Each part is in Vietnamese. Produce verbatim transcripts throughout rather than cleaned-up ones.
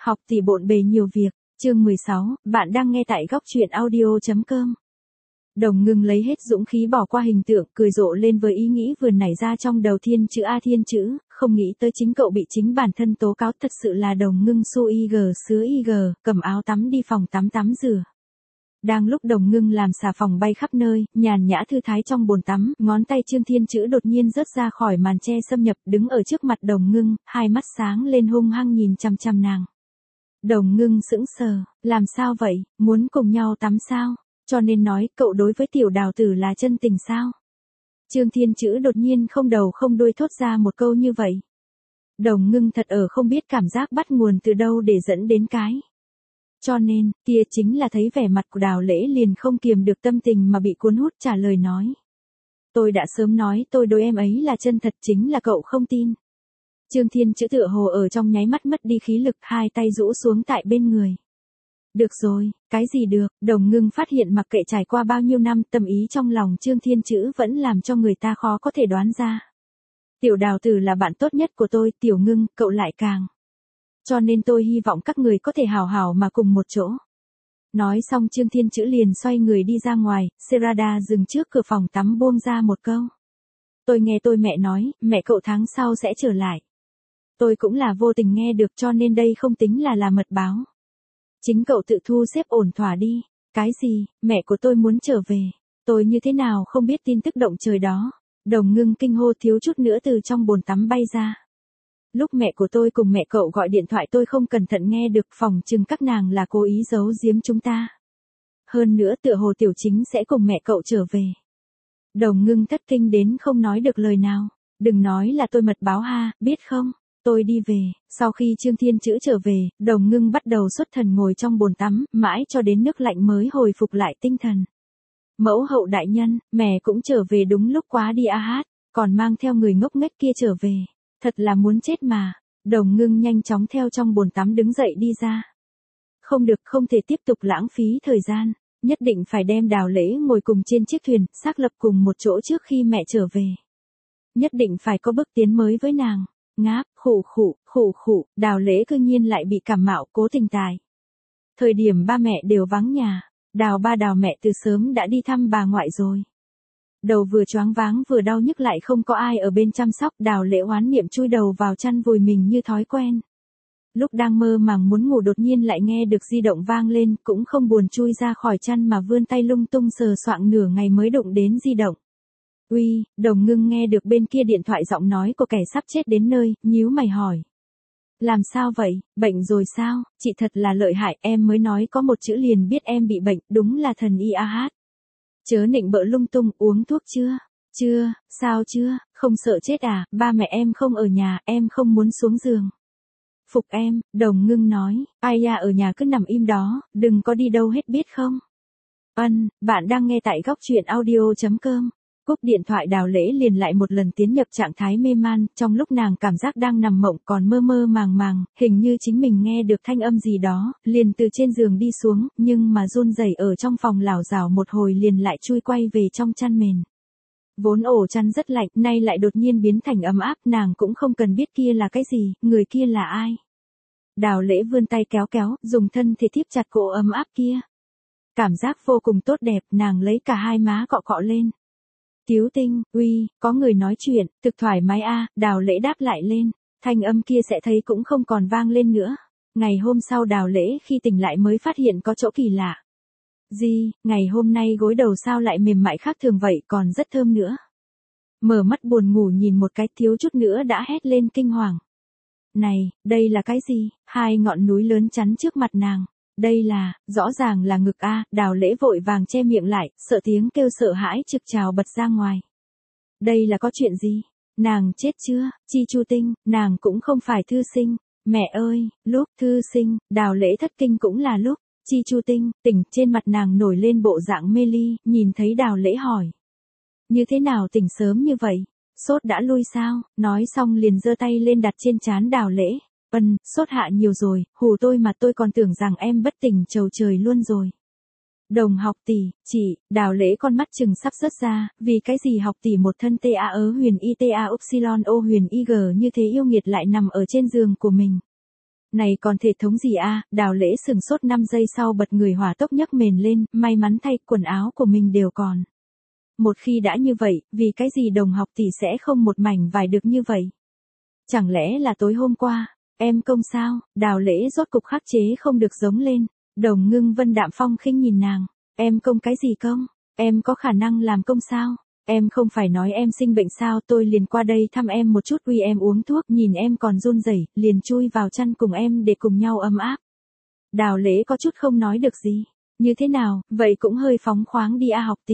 Học tỷ bộn bề nhiều việc, chương mười sáu, bạn đang nghe tại góc truyện audio.com. Đồng Ngưng lấy hết dũng khí bỏ qua hình tượng, cười rộ lên với ý nghĩ vừa nảy ra trong đầu thiên chữ A thiên chữ, không nghĩ tới chính cậu bị chính bản thân tố cáo thật sự là Đồng Ngưng su y gờ sứa y gờ, cầm áo tắm đi phòng tắm tắm rửa. Đang lúc Đồng Ngưng làm xà phòng bay khắp nơi, nhàn nhã thư thái trong bồn tắm, ngón tay Trương Thiên Chữ đột nhiên rớt ra khỏi màn che xâm nhập, đứng ở trước mặt Đồng Ngưng, hai mắt sáng lên hung hăng nhìn chằm chằm nàng. Đồng Ngưng sững sờ, làm sao vậy, muốn cùng nhau tắm sao? Cho nên nói, cậu đối với tiểu đào tử là chân tình sao? Trương Thiên Chữ đột nhiên không đầu không đuôi thốt ra một câu như vậy. Đồng Ngưng thật ở không biết cảm giác bắt nguồn từ đâu để dẫn đến cái. Cho nên, kia chính là thấy vẻ mặt của Đào Lễ liền không kiềm được tâm tình mà bị cuốn hút trả lời nói. Tôi đã sớm nói tôi đối em ấy là chân thật, chính là cậu không tin. Trương Thiên Chữ tựa hồ ở trong nháy mắt mất đi khí lực, hai tay rũ xuống tại bên người. Được rồi, cái gì được, Đồng Ngưng phát hiện mặc kệ trải qua bao nhiêu năm, tâm ý trong lòng Trương Thiên Chữ vẫn làm cho người ta khó có thể đoán ra. Tiểu Đào Tử là bạn tốt nhất của tôi, Tiểu Ngưng, cậu lại càng. Cho nên tôi hy vọng các người có thể hào hào mà cùng một chỗ. Nói xong Trương Thiên Chữ liền xoay người đi ra ngoài, Serada dừng trước cửa phòng tắm buông ra một câu. Tôi nghe tôi mẹ nói, mẹ cậu tháng sau sẽ trở lại. Tôi cũng là vô tình nghe được, cho nên đây không tính là là mật báo. Chính cậu tự thu xếp ổn thỏa đi. Cái gì, mẹ của tôi muốn trở về. Tôi như thế nào không biết tin tức động trời đó. Đồng Ngưng kinh hô thiếu chút nữa từ trong bồn tắm bay ra. Lúc mẹ của tôi cùng mẹ cậu gọi điện thoại tôi không cẩn thận nghe được, phòng chừng các nàng là cố ý giấu giếm chúng ta. Hơn nữa tựa hồ Tiểu Chính sẽ cùng mẹ cậu trở về. Đồng Ngưng thất kinh đến không nói được lời nào. Đừng nói là tôi mật báo ha, biết không? Tôi đi về. Sau khi Trương Thiên Chữ trở về, Đồng Ngưng bắt đầu xuất thần ngồi trong bồn tắm, mãi cho đến nước lạnh mới hồi phục lại tinh thần. Mẫu hậu đại nhân, mẹ cũng trở về đúng lúc quá đi a hát, còn mang theo người ngốc nghếch kia trở về. Thật là muốn chết mà. Đồng Ngưng nhanh chóng theo trong bồn tắm đứng dậy đi ra. Không được, không thể tiếp tục lãng phí thời gian. Nhất định phải đem Đào Lễ ngồi cùng trên chiếc thuyền, xác lập cùng một chỗ trước khi mẹ trở về. Nhất định phải có bước tiến mới với nàng. Ngáp, khủ khủ, khủ khủ, Đào Lễ cư nhiên lại bị cảm mạo, cố tình tài. Thời điểm ba mẹ đều vắng nhà, Đào ba Đào mẹ từ sớm đã đi thăm bà ngoại rồi. Đầu vừa choáng váng vừa đau nhức lại không có ai ở bên chăm sóc, Đào Lễ oán niệm chui đầu vào chăn vùi mình như thói quen. Lúc đang mơ màng muốn ngủ đột nhiên lại nghe được di động vang lên, cũng không buồn chui ra khỏi chăn mà vươn tay lung tung sờ soạng nửa ngày mới đụng đến di động. Uy, Đồng Ngưng nghe được bên kia điện thoại giọng nói của kẻ sắp chết đến nơi, nhíu mày hỏi. Làm sao vậy, bệnh rồi sao, chị thật là lợi hại, em mới nói có một chữ liền biết em bị bệnh, đúng là thần y a hát. Chớ nịnh bợ lung tung, uống thuốc chưa? Chưa, sao chưa, không sợ chết à, ba mẹ em không ở nhà, em không muốn xuống giường. Phục em, Đồng Ngưng nói, ai da ở nhà cứ nằm im đó, đừng có đi đâu hết biết không? Ân, bạn đang nghe tại góc truyện audio.com. Cúp điện thoại Đào Lễ liền lại một lần tiến nhập trạng thái mê man, trong lúc nàng cảm giác đang nằm mộng còn mơ mơ màng màng, hình như chính mình nghe được thanh âm gì đó, liền từ trên giường đi xuống, nhưng mà run rẩy ở trong phòng lảo đảo một hồi liền lại chui quay về trong chăn mền. Vốn ổ chăn rất lạnh, nay lại đột nhiên biến thành ấm áp, nàng cũng không cần biết kia là cái gì, người kia là ai. Đào Lễ vươn tay kéo kéo, dùng thân thể tiếp chặt cổ ấm áp kia. Cảm giác vô cùng tốt đẹp, nàng lấy cả hai má cọ cọ lên. Tiếu Tinh, uy, có người nói chuyện, thực thoải mái a, Đào Lễ đáp lại lên, thanh âm kia sẽ thấy cũng không còn vang lên nữa. Ngày hôm sau Đào Lễ khi tỉnh lại mới phát hiện có chỗ kỳ lạ. Gì, ngày hôm nay gối đầu sao lại mềm mại khác thường vậy, còn rất thơm nữa. Mở mắt buồn ngủ nhìn một cái thiếu chút nữa đã hét lên kinh hoàng. Này, đây là cái gì, hai ngọn núi lớn chắn trước mặt nàng. Đây là, rõ ràng là ngực a, Đào Lễ vội vàng che miệng lại, sợ tiếng kêu sợ hãi trực trào bật ra ngoài. Đây là có chuyện gì? Nàng chết chưa? Chi Chu Tinh, nàng cũng không phải thư sinh. Mẹ ơi, lúc thư sinh, Đào Lễ thất kinh cũng là lúc. Chi Chu Tinh, tỉnh, trên mặt nàng nổi lên bộ dạng mê ly, nhìn thấy Đào Lễ hỏi. Như thế nào tỉnh sớm như vậy? Sốt đã lui sao? Nói xong liền giơ tay lên đặt trên trán Đào Lễ. Ân, sốt hạ nhiều rồi, hù tôi mà tôi còn tưởng rằng em bất tỉnh chầu trời luôn rồi. Đồng học tỷ, chị, Đào Lễ con mắt chừng sắp rớt ra, vì cái gì học tỷ một thân ta ớ huyền y ta upsilon o huyền ig như thế yêu nghiệt lại nằm ở trên giường của mình. Này còn thể thống gì a? Đào Lễ sừng sốt năm giây sau bật người hỏa tốc nhấc mền lên, may mắn thay quần áo của mình đều còn. Một khi đã như vậy, vì cái gì đồng học tỷ sẽ không một mảnh vải được như vậy? Chẳng lẽ là tối hôm qua, em công sao? Đào Lễ rốt cục khắc chế không được giống lên. Đồng Ngưng Vân đạm phong khinh nhìn nàng, em công cái gì công? Em có khả năng làm công sao? Em không phải nói em sinh bệnh sao, tôi liền qua đây thăm em một chút, uy em uống thuốc, nhìn em còn run rẩy, liền chui vào chăn cùng em để cùng nhau ấm áp. Đào Lễ có chút không nói được gì. Như thế nào, vậy cũng hơi phóng khoáng đi a học tỷ.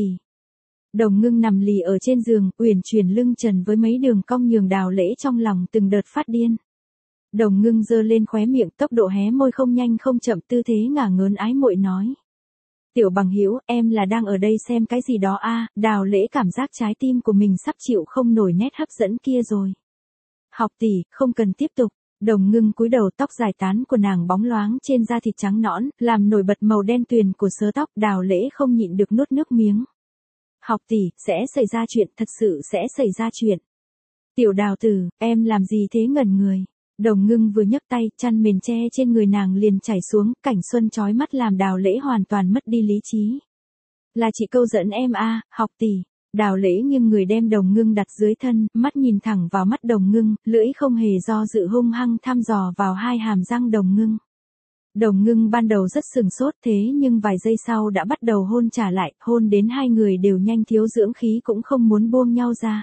Đồng Ngưng nằm lì ở trên giường, uyển chuyển lưng trần với mấy đường cong nhường Đào Lễ trong lòng từng đợt phát điên. Đồng Ngưng giơ lên khóe miệng, tốc độ hé môi không nhanh không chậm, tư thế ngả ngớn ái muội nói. Tiểu bằng hữu, em là đang ở đây xem cái gì đó a? Đào Lễ cảm giác trái tim của mình sắp chịu không nổi nét hấp dẫn kia rồi. Học tỷ, không cần tiếp tục. Đồng Ngưng cúi đầu, tóc dài tán của nàng bóng loáng trên da thịt trắng nõn, làm nổi bật màu đen tuyền của sớ tóc. Đào Lễ không nhịn được nuốt nước miếng. Học tỷ, sẽ xảy ra chuyện, thật sự sẽ xảy ra chuyện. Tiểu Đào tử, em làm gì thế ngẩn người? Đồng Ngưng vừa nhấc tay, chăn mền che trên người nàng liền chảy xuống, cảnh xuân chói mắt làm Đào Lễ hoàn toàn mất đi lý trí. Là chị câu dẫn em a, học tỷ. Đào Lễ nghiêng người đem Đồng Ngưng đặt dưới thân, mắt nhìn thẳng vào mắt Đồng Ngưng, lưỡi không hề do dự hung hăng thăm dò vào hai hàm răng Đồng Ngưng. Đồng Ngưng ban đầu rất sừng sốt, thế nhưng vài giây sau đã bắt đầu hôn trả lại, hôn đến hai người đều nhanh thiếu dưỡng khí cũng không muốn buông nhau ra.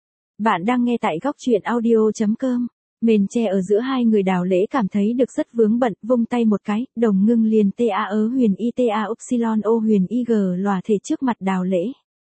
Bạn đang nghe tại góc truyện audio chấm com. Mền che ở giữa hai người. Đào Lễ cảm thấy được rất vướng bận, vung tay một cái, Đồng Ngưng liền ta ớ huyền y ta upsilon o huyền y g lòa thể trước mặt Đào Lễ.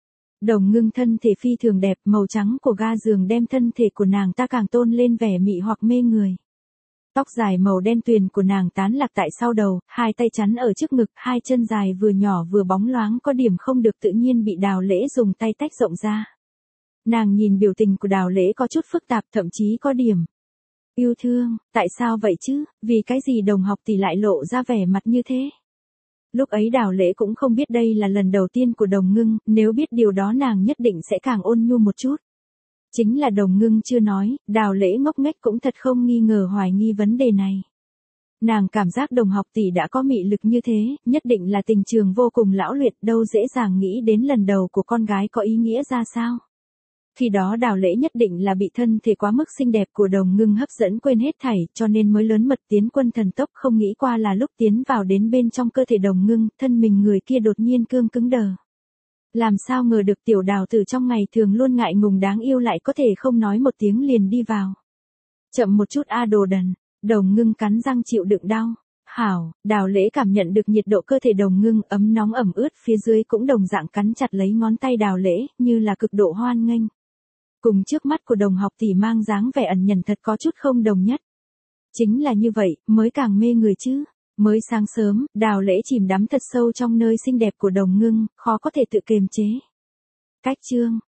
Đồng Ngưng thân thể phi thường đẹp, màu trắng của ga giường đem thân thể của nàng ta càng tôn lên vẻ mị hoặc mê người. Tóc dài màu đen tuyền của nàng tán lạc tại sau đầu, hai tay chắn ở trước ngực, hai chân dài vừa nhỏ vừa bóng loáng có điểm không được tự nhiên bị Đào Lễ dùng tay tách rộng ra. Nàng nhìn biểu tình của Đào Lễ có chút phức tạp, thậm chí có điểm yêu thương. Tại sao vậy chứ, vì cái gì đồng học tỷ lại lộ ra vẻ mặt như thế? Lúc ấy Đào Lễ cũng không biết đây là lần đầu tiên của Đồng Ngưng, nếu biết điều đó nàng nhất định sẽ càng ôn nhu một chút. Chính là Đồng Ngưng chưa nói, Đào Lễ ngốc nghếch cũng thật không nghi ngờ hoài nghi vấn đề này. Nàng cảm giác đồng học tỷ đã có mị lực như thế, nhất định là tình trường vô cùng lão luyện, đâu dễ dàng nghĩ đến lần đầu của con gái có ý nghĩa ra sao. Khi đó Đào Lễ nhất định là bị thân thể quá mức xinh đẹp của Đồng Ngưng hấp dẫn quên hết thảy, cho nên mới lớn mật tiến quân thần tốc, không nghĩ qua là lúc tiến vào đến bên trong cơ thể Đồng Ngưng, thân mình người kia đột nhiên cương cứng đờ. Làm sao ngờ được tiểu Đào tử trong ngày thường luôn ngại ngùng đáng yêu lại có thể không nói một tiếng liền đi vào. Chậm một chút a đồ đần. Đồng Ngưng cắn răng chịu đựng đau. Hảo, Đào Lễ cảm nhận được nhiệt độ cơ thể Đồng Ngưng, ấm nóng ẩm ướt, phía dưới cũng đồng dạng cắn chặt lấy ngón tay Đào Lễ, như là cực độ hoan nghênh. Cùng trước mắt của đồng học tỷ mang dáng vẻ ẩn nhẫn thật có chút không đồng nhất. Chính là như vậy, mới càng mê người chứ. Mới sáng sớm, Đào Lễ chìm đắm thật sâu trong nơi xinh đẹp của Đồng Ngưng, khó có thể tự kiềm chế. Cách chương,